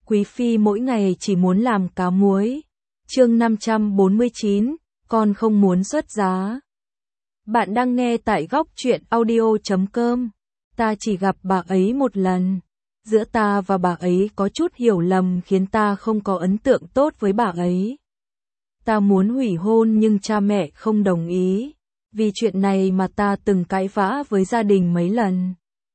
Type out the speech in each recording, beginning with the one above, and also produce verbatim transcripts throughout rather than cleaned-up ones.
Quý phi mỗi ngày chỉ muốn làm cá muối. Chương năm trăm bốn mươi chín, con không muốn xuất giá. Bạn đang nghe tại góc truyện audio chấm com. Ta chỉ gặp bà ấy một lần. Giữa ta và bà ấy có chút hiểu lầm khiến ta không có ấn tượng tốt với bà ấy. Ta muốn hủy hôn nhưng cha mẹ không đồng ý. Vì chuyện này mà ta từng cãi vã với gia đình mấy lần.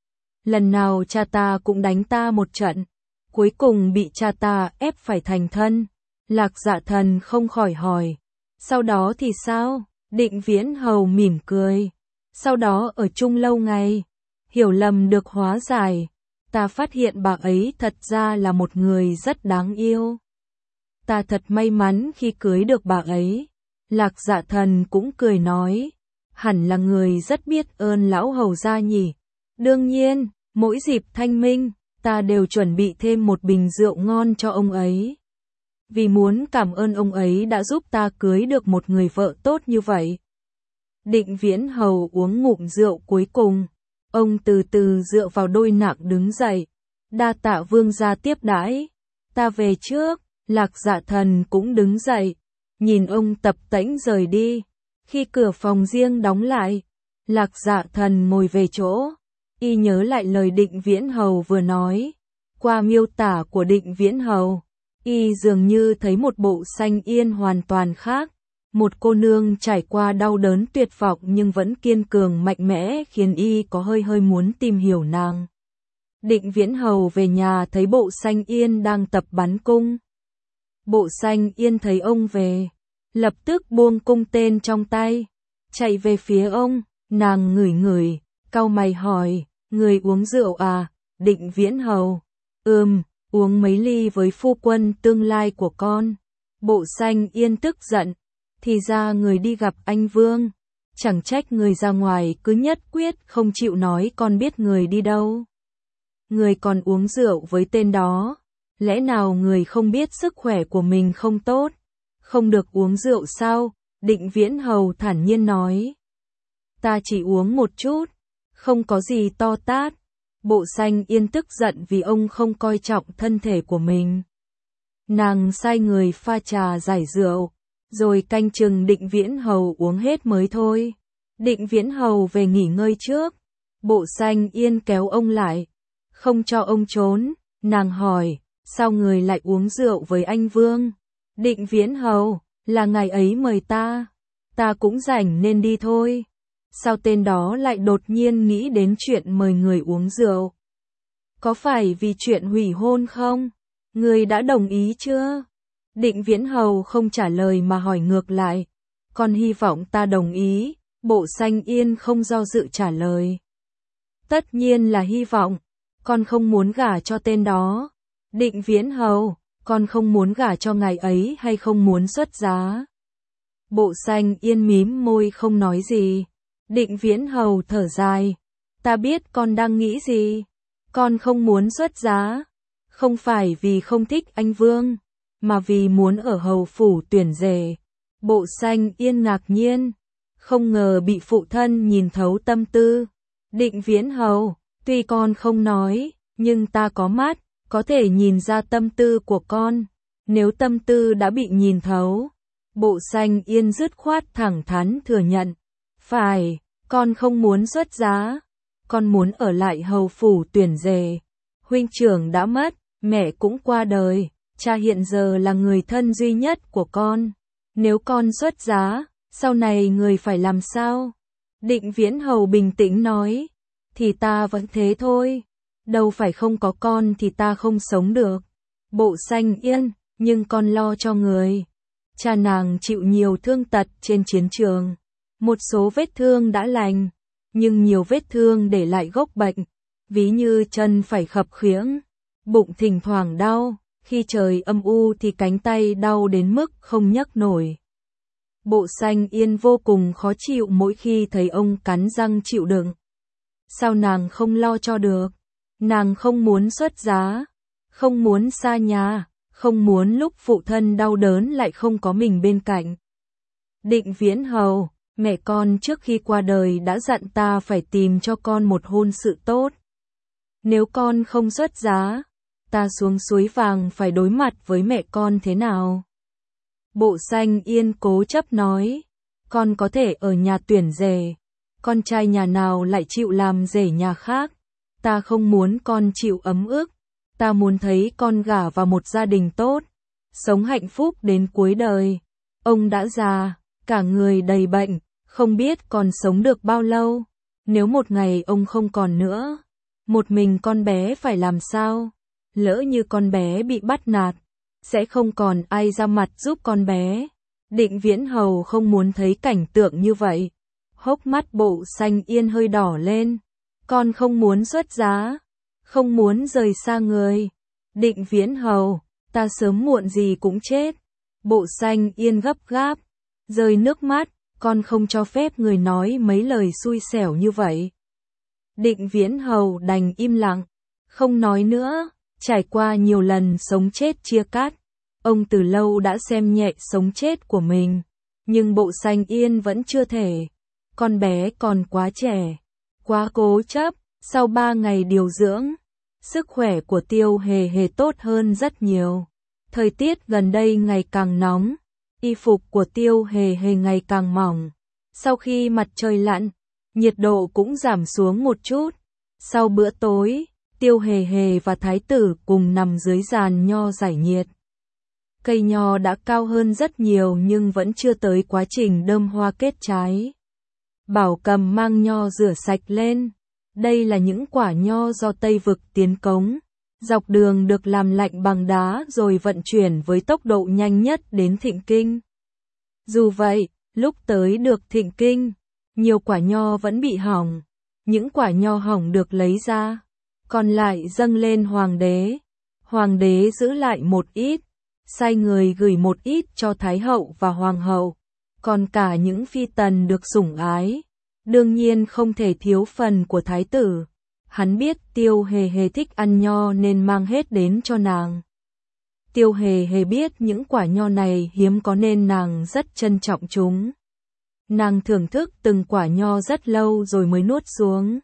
Lần nào cha ta cũng đánh ta một trận. Cuối cùng bị cha ta ép phải thành thân. Lạc Dạ Thần không khỏi hỏi. Sau đó thì sao? Định Viễn Hầu mỉm cười. Sau đó ở chung lâu ngày. Hiểu lầm được hóa giải. Ta phát hiện bà ấy thật ra là một người rất đáng yêu. Ta thật may mắn khi cưới được bà ấy. Lạc Dạ Thần cũng cười nói. Hẳn là người rất biết ơn lão hầu gia nhỉ. Đương nhiên, mỗi dịp thanh minh, ta đều chuẩn bị thêm một bình rượu ngon cho ông ấy. Vì muốn cảm ơn ông ấy đã giúp ta cưới được một người vợ tốt như vậy. Định Viễn Hầu uống ngụm rượu cuối cùng. Ông từ từ dựa vào đôi nạng đứng dậy. Đa tạ vương gia tiếp đãi. Ta về trước. Lạc Dạ Thần cũng đứng dậy. Nhìn ông tập tễnh rời đi. Khi cửa phòng riêng đóng lại, Lạc Dạ Thần ngồi về chỗ. Y nhớ lại lời Định Viễn Hầu vừa nói. Qua miêu tả của Định Viễn Hầu, Y dường như thấy một bộ Xanh Yên hoàn toàn khác. Một cô nương trải qua đau đớn tuyệt vọng nhưng vẫn kiên cường mạnh mẽ khiến Y có hơi hơi muốn tìm hiểu nàng. Định Viễn Hầu về nhà thấy bộ Xanh Yên đang tập bắn cung. Bộ Xanh Yên thấy ông về, lập tức buông cung tên trong tay, chạy về phía ông. Nàng ngửi ngửi, cau mày hỏi, người uống rượu à? Định Viễn Hầu, ừm, uống mấy ly với phu quân tương lai của con. Bộ Xanh Yên tức giận, thì ra người đi gặp anh Vương, chẳng trách người ra ngoài cứ nhất quyết không chịu nói con biết người đi đâu. Người còn uống rượu với tên đó, lẽ nào người không biết sức khỏe của mình không tốt? Không được uống rượu sao? Định Viễn Hầu thản nhiên nói. Ta chỉ uống một chút, không có gì to tát. Bộ Xanh Yên tức giận vì ông không coi trọng thân thể của mình. Nàng sai người pha trà giải rượu, rồi canh chừng Định Viễn Hầu uống hết mới thôi. Định Viễn Hầu về nghỉ ngơi trước. Bộ Xanh Yên kéo ông lại, không cho ông trốn. Nàng hỏi, sao người lại uống rượu với anh Vương? Định Viễn Hầu, là ngày ấy mời ta. Ta cũng rảnh nên đi thôi. Sao tên đó lại đột nhiên nghĩ đến chuyện mời người uống rượu? Có phải vì chuyện hủy hôn không? Người đã đồng ý chưa? Định Viễn Hầu không trả lời mà hỏi ngược lại. Con hy vọng ta đồng ý. Bộ Xanh Yên không do dự trả lời. Tất nhiên là hy vọng. Con không muốn gả cho tên đó. Định Viễn Hầu, con không muốn gả cho ngài ấy hay không muốn xuất giá? Bộ Xanh Yên mím môi không nói gì. Định Viễn Hầu thở dài. Ta biết con đang nghĩ gì. Con không muốn xuất giá. Không phải vì không thích anh Vương, mà vì muốn ở hầu phủ tuyển rể. Bộ Xanh Yên ngạc nhiên. Không ngờ bị phụ thân nhìn thấu tâm tư. Định Viễn Hầu, tuy con không nói, nhưng ta có mắt, có thể nhìn ra tâm tư của con. Nếu tâm tư đã bị nhìn thấu, Bộ Xanh Yên dứt khoát thẳng thắn thừa nhận. Phải, con không muốn xuất giá. Con muốn ở lại hầu phủ tuyển rể. Huynh trưởng đã mất, mẹ cũng qua đời. Cha hiện giờ là người thân duy nhất của con. Nếu con xuất giá, sau này người phải làm sao? Định Viễn Hầu bình tĩnh nói. Thì ta vẫn thế thôi. Đâu phải không có con thì ta không sống được. Bộ Xanh Yên, nhưng con lo cho người. Cha nàng chịu nhiều thương tật trên chiến trường. Một số vết thương đã lành, nhưng nhiều vết thương để lại gốc bệnh. Ví như chân phải khập khiễng, bụng thỉnh thoảng đau, khi trời âm u thì cánh tay đau đến mức không nhấc nổi. Bộ Xanh Yên vô cùng khó chịu mỗi khi thấy ông cắn răng chịu đựng. Sao nàng không lo cho được? Nàng không muốn xuất giá, không muốn xa nhà, không muốn lúc phụ thân đau đớn lại không có mình bên cạnh. Định Viễn Hầu, mẹ con trước khi qua đời đã dặn ta phải tìm cho con một hôn sự tốt. Nếu con không xuất giá, ta xuống suối vàng phải đối mặt với mẹ con thế nào? Bộ Xanh Yên cố chấp nói, con có thể ở nhà tuyển rể, con trai nhà nào lại chịu làm rể nhà khác, ta không muốn con chịu ấm ức, ta muốn thấy con gả vào một gia đình tốt, sống hạnh phúc đến cuối đời. Ông đã già, cả người đầy bệnh, không biết còn sống được bao lâu, nếu một ngày ông không còn nữa, một mình con bé phải làm sao? Lỡ như con bé bị bắt nạt, sẽ không còn ai ra mặt giúp con bé. Định Viễn Hầu không muốn thấy cảnh tượng như vậy. Hốc mắt Bộ Xanh Yên hơi đỏ lên. Con không muốn xuất giá, không muốn rời xa người. Định Viễn Hầu, ta sớm muộn gì cũng chết. Bộ Xanh Yên gấp gáp, rơi nước mắt, con không cho phép người nói mấy lời xui xẻo như vậy. Định Viễn Hầu đành im lặng, không nói nữa. Trải qua nhiều lần sống chết chia cắt, ông từ lâu đã xem nhẹ sống chết của mình, nhưng Bộ Xanh Yên vẫn chưa thể. Con bé còn quá trẻ, quá cố chấp. Sau ba ngày điều dưỡng, sức khỏe của Tiêu Hề Hề tốt hơn rất nhiều. Thời tiết gần đây ngày càng nóng, y phục của Tiêu Hề Hề ngày càng mỏng. Sau khi mặt trời lặn, nhiệt độ cũng giảm xuống một chút. Sau bữa tối, Tiêu Hề Hề và Thái tử cùng nằm dưới giàn nho giải nhiệt. Cây nho đã cao hơn rất nhiều nhưng vẫn chưa tới quá trình đơm hoa kết trái. Bảo Cầm mang nho rửa sạch lên. Đây là những quả nho do Tây Vực tiến cống. Dọc đường được làm lạnh bằng đá rồi vận chuyển với tốc độ nhanh nhất đến Thịnh Kinh. Dù vậy, lúc tới được Thịnh Kinh, nhiều quả nho vẫn bị hỏng. Những quả nho hỏng được lấy ra, còn lại dâng lên hoàng đế. Hoàng đế giữ lại một ít, sai người gửi một ít cho Thái hậu và Hoàng hậu, còn cả những phi tần được sủng ái, đương nhiên không thể thiếu phần của Thái tử. Hắn biết Tiêu Hề Hề thích ăn nho nên mang hết đến cho nàng. Tiêu Hề Hề biết những quả nho này hiếm có nên nàng rất trân trọng chúng. Nàng thưởng thức từng quả nho rất lâu rồi mới nuốt xuống.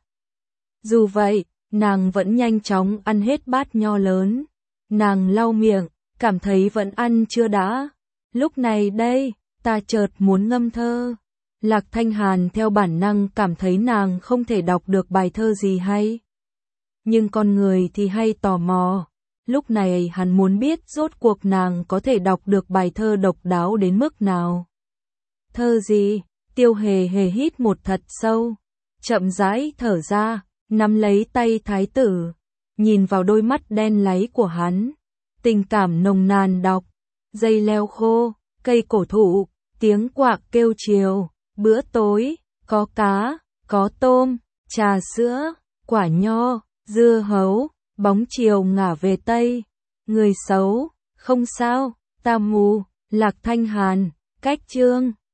Dù vậy, nàng vẫn nhanh chóng ăn hết bát nho lớn. Nàng lau miệng, cảm thấy vẫn ăn chưa đã. Lúc này đây, ta chợt muốn ngâm thơ. Lạc Thanh Hàn theo bản năng cảm thấy nàng không thể đọc được bài thơ gì hay. Nhưng con người thì hay tò mò. Lúc này hắn muốn biết rốt cuộc nàng có thể đọc được bài thơ độc đáo đến mức nào. Thơ gì? Tiêu Hề Hề hít một thật sâu, chậm rãi thở ra, nắm lấy tay Thái tử, nhìn vào đôi mắt đen láy của hắn. Tình cảm nồng nàn đọc, dây leo khô, cây cổ thụ, tiếng quạ kêu chiều, bữa tối, có cá, có tôm, trà sữa, quả nho, dưa hấu, bóng chiều ngả về Tây. Người xấu, không sao, ta mù. Lạc Thanh Hàn, cách chương.